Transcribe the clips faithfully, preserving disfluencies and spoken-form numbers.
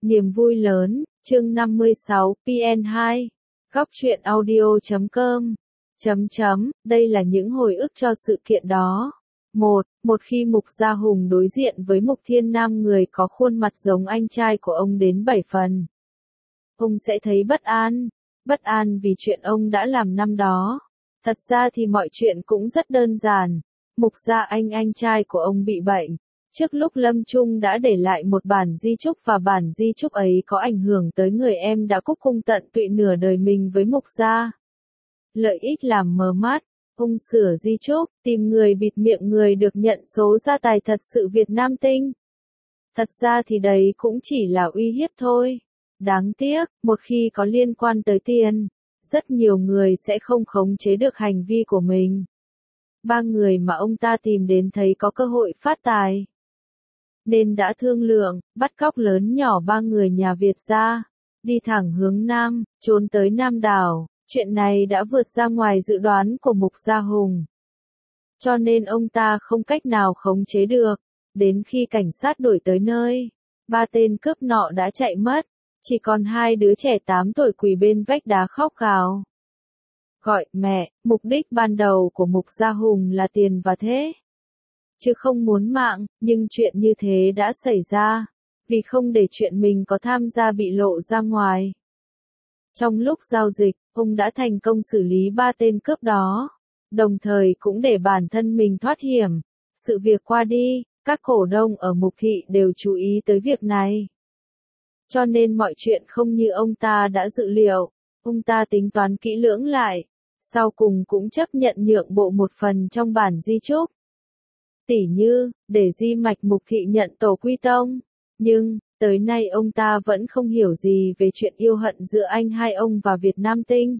Niềm vui lớn, chương năm mươi sáu, P N hai. Góc truyện audio chấm com. Chấm chấm, đây là những hồi ức cho sự kiện đó. một. Một khi Mục Gia Hùng đối diện với Mục Thiên Nam, người có khuôn mặt giống anh trai của ông đến bảy phần, ông sẽ thấy bất an. Bất an vì chuyện ông đã làm năm đó. Thật ra thì mọi chuyện cũng rất đơn giản. Mục Gia Anh, anh trai của ông bị bệnh. Trước lúc lâm chung đã để lại một bản di chúc, và bản di chúc ấy có ảnh hưởng tới người em đã cúc cung tận tụy nửa đời mình với Mục Gia. Lợi ích làm mờ mắt, ông sửa di chúc, tìm người bịt miệng người được nhận số gia tài thật sự Việt Nam Tinh. Thật ra thì đấy cũng chỉ là uy hiếp thôi. Đáng tiếc, một khi có liên quan tới tiền, rất nhiều người sẽ không khống chế được hành vi của mình. Ba người mà ông ta tìm đến thấy có cơ hội phát tài, nên đã thương lượng, bắt cóc lớn nhỏ ba người nhà Việt gia, đi thẳng hướng Nam, trốn tới Nam đảo. Chuyện này đã vượt ra ngoài dự đoán của Mục Gia Hùng, cho nên ông ta không cách nào khống chế được. Đến khi cảnh sát đuổi tới nơi, ba tên cướp nọ đã chạy mất, chỉ còn hai đứa trẻ tám tuổi quỳ bên vách đá khóc gào. Gọi mẹ, mục đích ban đầu của Mục Gia Hùng là tiền và thế, chứ không muốn mạng, nhưng chuyện như thế đã xảy ra, vì không để chuyện mình có tham gia bị lộ ra ngoài. Trong lúc giao dịch, ông đã thành công xử lý ba tên cướp đó, đồng thời cũng để bản thân mình thoát hiểm. Sự việc qua đi, các cổ đông ở Mục Thị đều chú ý tới việc này. Cho nên mọi chuyện không như ông ta đã dự liệu. Ông ta tính toán kỹ lưỡng lại, sau cùng cũng chấp nhận nhượng bộ một phần trong bản di chúc. Tỉ như, để di mạch Mục Thị nhận tổ quy tông. Nhưng, tới nay ông ta vẫn không hiểu gì về chuyện yêu hận giữa anh hai ông và Việt Nam Tinh.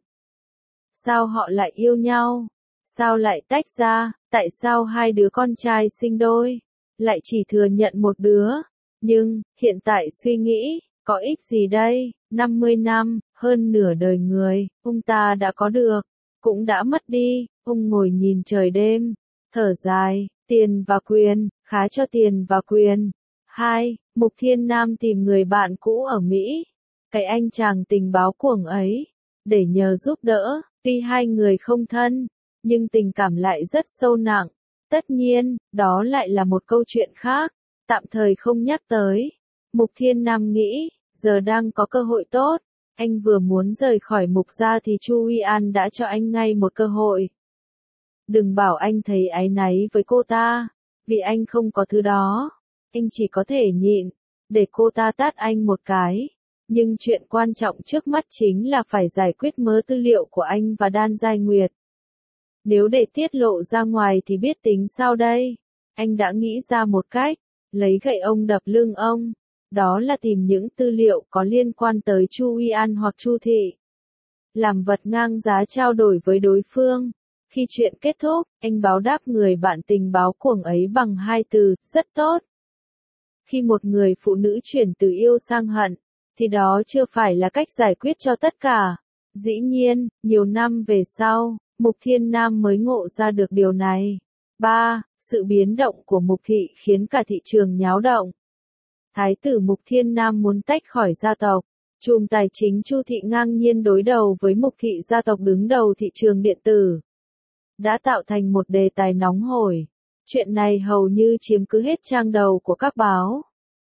Sao họ lại yêu nhau? Sao lại tách ra? Tại sao hai đứa con trai sinh đôi lại chỉ thừa nhận một đứa? Nhưng, hiện tại suy nghĩ, có ích gì đây? năm mươi năm, hơn nửa đời người, ông ta đã có được, cũng đã mất đi. Ông ngồi nhìn trời đêm, thở dài, tiền và quyền, khá cho tiền và quyền. hai. Mục Thiên Nam tìm người bạn cũ ở Mỹ, cái anh chàng tình báo cuồng ấy, để nhờ giúp đỡ. Tuy hai người không thân, nhưng tình cảm lại rất sâu nặng. Tất nhiên, đó lại là một câu chuyện khác, tạm thời không nhắc tới. Mục Thiên Nam nghĩ, giờ đang có cơ hội tốt. Anh vừa muốn rời khỏi Mục Gia thì Chu Uy An đã cho anh ngay một cơ hội. Đừng bảo anh thấy áy náy với cô ta, vì anh không có thứ đó. Anh chỉ có thể nhịn, để cô ta tát anh một cái. Nhưng chuyện quan trọng trước mắt chính là phải giải quyết mớ tư liệu của anh và Đan Giai Nguyệt. Nếu để tiết lộ ra ngoài thì biết tính sao đây? Anh đã nghĩ ra một cách, lấy gậy ông đập lưng ông. Đó là tìm những tư liệu có liên quan tới Chu Uy An hoặc Chu Thị, làm vật ngang giá trao đổi với đối phương. Khi chuyện kết thúc, anh báo đáp người bạn tình báo cuồng ấy bằng hai từ, rất tốt. Khi một người phụ nữ chuyển từ yêu sang hận, thì đó chưa phải là cách giải quyết cho tất cả. Dĩ nhiên, nhiều năm về sau, Mục Thiên Nam mới ngộ ra được điều này. ba. Sự biến động của Mục Thị khiến cả thị trường nháo động. Thái tử Mục Thiên Nam muốn tách khỏi gia tộc. Chùm tài chính Chu Thị ngang nhiên đối đầu với Mục Thị, gia tộc đứng đầu thị trường điện tử, đã tạo thành một đề tài nóng hổi. Chuyện này hầu như chiếm cứ hết trang đầu của các báo.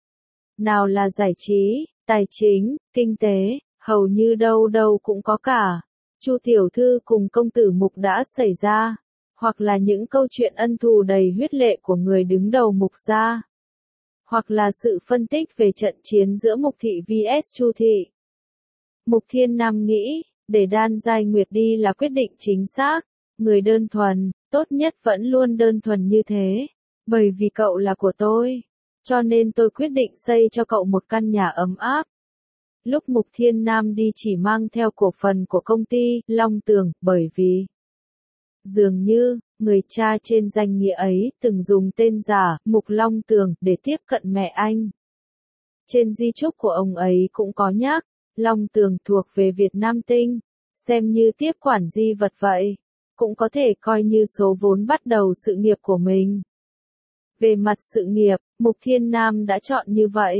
Nào là giải trí, tài chính, kinh tế, hầu như đâu đâu cũng có cả. Chu tiểu thư cùng công tử Mục đã xảy ra, hoặc là những câu chuyện ân thù đầy huyết lệ của người đứng đầu Mục Gia, hoặc là sự phân tích về trận chiến giữa Mục Thị vs Chu Thị. Mục Thiên Nam nghĩ, để Đan Giai Nguyệt đi là quyết định chính xác. Người đơn thuần, tốt nhất vẫn luôn đơn thuần như thế. Bởi vì cậu là của tôi, cho nên tôi quyết định xây cho cậu một căn nhà ấm áp. Lúc Mục Thiên Nam đi chỉ mang theo cổ phần của công ty Long Tường, bởi vì dường như, người cha trên danh nghĩa ấy từng dùng tên giả, Mục Long Tường, để tiếp cận mẹ anh. Trên di chúc của ông ấy cũng có nhắc, Long Tường thuộc về Việt Nam Tinh, xem như tiếp quản di vật vậy, cũng có thể coi như số vốn bắt đầu sự nghiệp của mình. Về mặt sự nghiệp, Mục Thiên Nam đã chọn như vậy.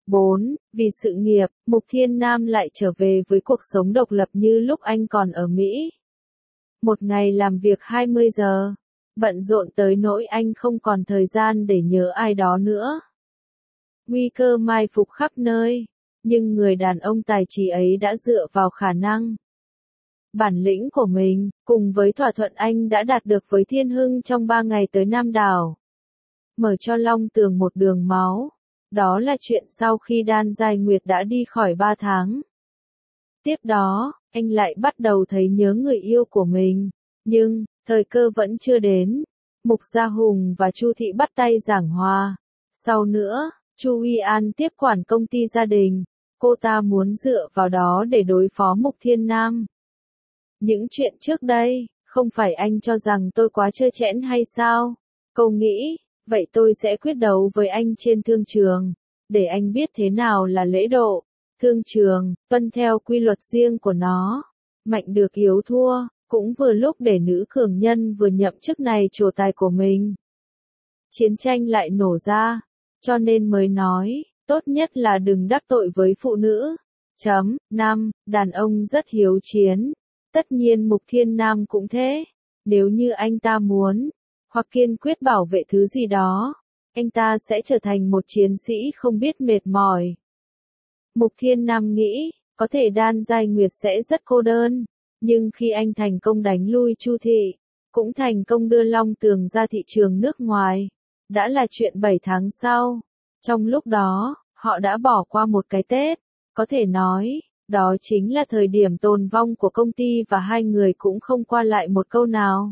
bốn. Vì sự nghiệp, Mục Thiên Nam lại trở về với cuộc sống độc lập như lúc anh còn ở Mỹ. Một ngày làm việc hai mươi giờ, bận rộn tới nỗi anh không còn thời gian để nhớ ai đó nữa. Nguy cơ mai phục khắp nơi, nhưng người đàn ông tài trí ấy đã dựa vào khả năng, bản lĩnh của mình, cùng với thỏa thuận anh đã đạt được với Thiên Hưng trong ba ngày tới Nam Đảo, mở cho Long Tường một đường máu. Đó là chuyện sau khi Đan Giai Nguyệt đã đi khỏi ba tháng. Tiếp đó, anh lại bắt đầu thấy nhớ người yêu của mình, nhưng thời cơ vẫn chưa đến. Mục Gia Hùng và Chu Thị bắt tay giảng hòa. Sau nữa, Chu Uy An tiếp quản công ty gia đình. Cô ta muốn dựa vào đó để đối phó Mục Thiên Nam. Những chuyện trước đây, không phải anh cho rằng tôi quá trơ trẽn hay sao? Cô nghĩ, vậy tôi sẽ quyết đấu với anh trên thương trường, để anh biết thế nào là lễ độ. Thương trường, tuân theo quy luật riêng của nó. Mạnh được yếu thua, cũng vừa lúc để nữ cường nhân vừa nhậm chức này trổ tài của mình. Chiến tranh lại nổ ra, cho nên mới nói, tốt nhất là đừng đắc tội với phụ nữ. Chấm, năm, đàn ông rất hiếu chiến. Tất nhiên Mục Thiên Nam cũng thế. Nếu như anh ta muốn, hoặc kiên quyết bảo vệ thứ gì đó, anh ta sẽ trở thành một chiến sĩ không biết mệt mỏi. Mục Thiên Nam nghĩ, có thể Đan Giai Nguyệt sẽ rất cô đơn, nhưng khi anh thành công đánh lui Chu Thị, cũng thành công đưa Long Tường ra thị trường nước ngoài, đã là chuyện bảy tháng sau. Trong lúc đó, họ đã bỏ qua một cái Tết, có thể nói, đó chính là thời điểm tồn vong của công ty và hai người cũng không qua lại một câu nào.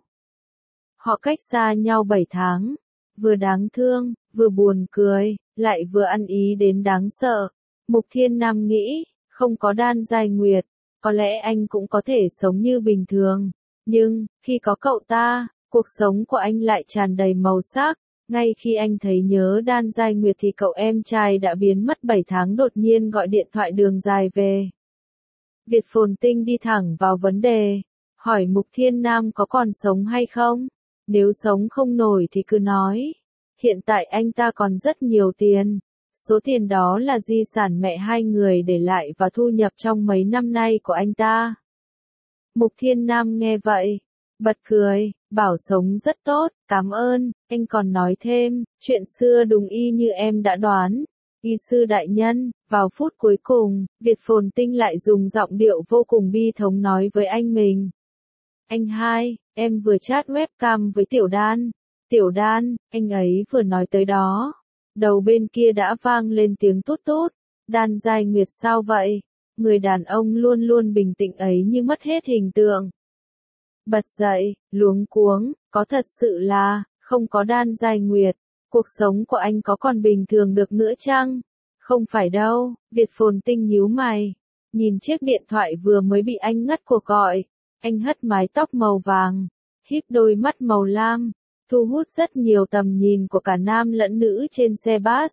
Họ cách xa nhau bảy tháng, vừa đáng thương, vừa buồn cười, lại vừa ăn ý đến đáng sợ. Mục Thiên Nam nghĩ, không có Đan Giai Nguyệt, có lẽ anh cũng có thể sống như bình thường. Nhưng, khi có cậu ta, cuộc sống của anh lại tràn đầy màu sắc. Ngay khi anh thấy nhớ Đan Giai Nguyệt thì cậu em trai đã biến mất bảy tháng đột nhiên gọi điện thoại đường dài về. Việt Phồn Tinh đi thẳng vào vấn đề, hỏi Mục Thiên Nam có còn sống hay không? Nếu sống không nổi thì cứ nói. Hiện tại anh ta còn rất nhiều tiền. Số tiền đó là di sản mẹ hai người để lại và thu nhập trong mấy năm nay của anh ta. Mục Thiên Nam nghe vậy, bật cười, bảo sống rất tốt, cảm ơn. Anh còn nói thêm, chuyện xưa đúng y như em đã đoán. Y sư đại nhân, vào phút cuối cùng, Việt Phồn Tinh lại dùng giọng điệu vô cùng bi thống nói với anh mình. Anh hai, em vừa chat webcam với Tiểu Đan. Tiểu Đan, anh ấy vừa nói tới đó. Đầu bên kia đã vang lên tiếng tút tút. Đan Giai Nguyệt sao vậy? Người đàn ông luôn luôn bình tĩnh ấy như mất hết hình tượng. Bật dậy, luống cuống, có thật sự là, không có Đan Giai Nguyệt, cuộc sống của anh có còn bình thường được nữa chăng? Không phải đâu, Việt Phồn Tinh nhíu mày. Nhìn chiếc điện thoại vừa mới bị anh ngắt cuộc gọi. Anh hất mái tóc màu vàng, híp đôi mắt màu lam, thu hút rất nhiều tầm nhìn của cả nam lẫn nữ trên xe bus.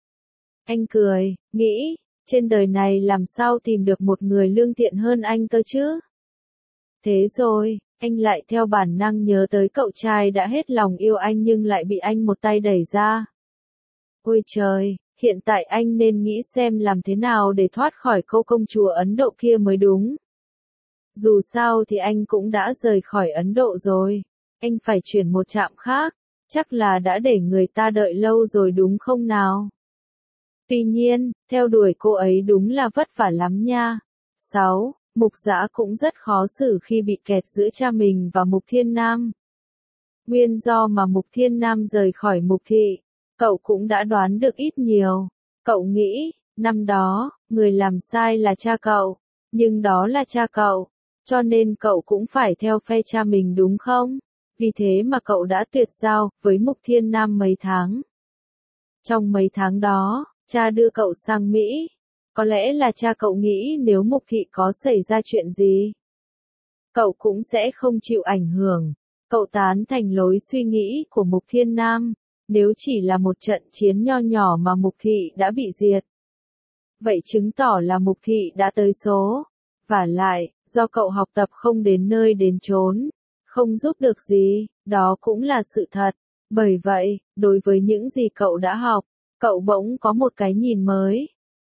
Anh cười, nghĩ, trên đời này làm sao tìm được một người lương thiện hơn anh cơ chứ? Thế rồi, anh lại theo bản năng nhớ tới cậu trai đã hết lòng yêu anh nhưng lại bị anh một tay đẩy ra. Ôi trời, hiện tại anh nên nghĩ xem làm thế nào để thoát khỏi cô công chúa Ấn Độ kia mới đúng. Dù sao thì anh cũng đã rời khỏi Ấn Độ rồi. Anh phải chuyển một trạm khác. Chắc là đã để người ta đợi lâu rồi đúng không nào? Tuy nhiên, theo đuổi cô ấy đúng là vất vả lắm nha. sáu. Mục Dã cũng rất khó xử khi bị kẹt giữa cha mình và Mục Thiên Nam. Nguyên do mà Mục Thiên Nam rời khỏi Mục Thị, cậu cũng đã đoán được ít nhiều. Cậu nghĩ, năm đó, người làm sai là cha cậu. Nhưng đó là cha cậu. Cho nên cậu cũng phải theo phe cha mình đúng không? Vì thế mà cậu đã tuyệt giao với Mục Thiên Nam mấy tháng. Trong mấy tháng đó, cha đưa cậu sang Mỹ. Có lẽ là cha cậu nghĩ nếu Mục Thị có xảy ra chuyện gì, cậu cũng sẽ không chịu ảnh hưởng. Cậu tán thành lối suy nghĩ của Mục Thiên Nam. Nếu chỉ là một trận chiến nho nhỏ mà Mục Thị đã bị diệt, vậy chứng tỏ là Mục Thị đã tới số. Vả lại, do cậu học tập không đến nơi đến chốn, không giúp được gì, đó cũng là sự thật. Bởi vậy, đối với những gì cậu đã học, cậu bỗng có một cái nhìn mới.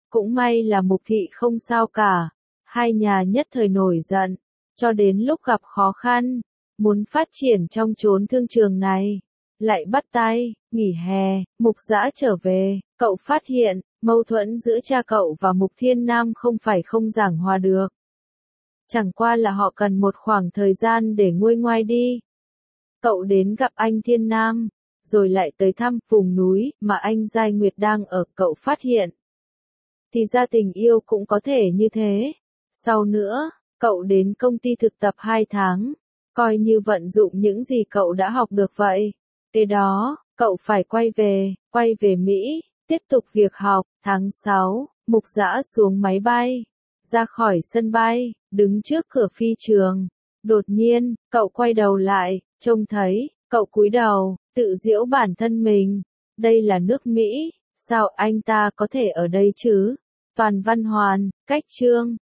Cũng may là Mục Thị không sao cả. Hai nhà nhất thời nổi giận. Cho đến lúc gặp khó khăn, muốn phát triển trong chốn thương trường này. Lại bắt tay, nghỉ hè, Mục Dã trở về, cậu phát hiện, mâu thuẫn giữa cha cậu và Mục Thiên Nam không phải không giảng hòa được. Chẳng qua là họ cần một khoảng thời gian để nguôi ngoai đi. Cậu đến gặp anh Thiên Nam, rồi lại tới thăm vùng núi mà anh Giai Nguyệt đang ở, cậu phát hiện. Thì ra tình yêu cũng có thể như thế. Sau nữa, cậu đến công ty thực tập hai tháng, coi như vận dụng những gì cậu đã học được vậy. Kế đó, cậu phải quay về, quay về Mỹ, tiếp tục việc học. Tháng sáu, Mục Dã xuống máy bay, ra khỏi sân bay, đứng trước cửa phi trường. Đột nhiên, cậu quay đầu lại, trông thấy, cậu cúi đầu, tự giễu bản thân mình. Đây là nước Mỹ, sao anh ta có thể ở đây chứ? Toàn Văn Hoàn, Cách Chương.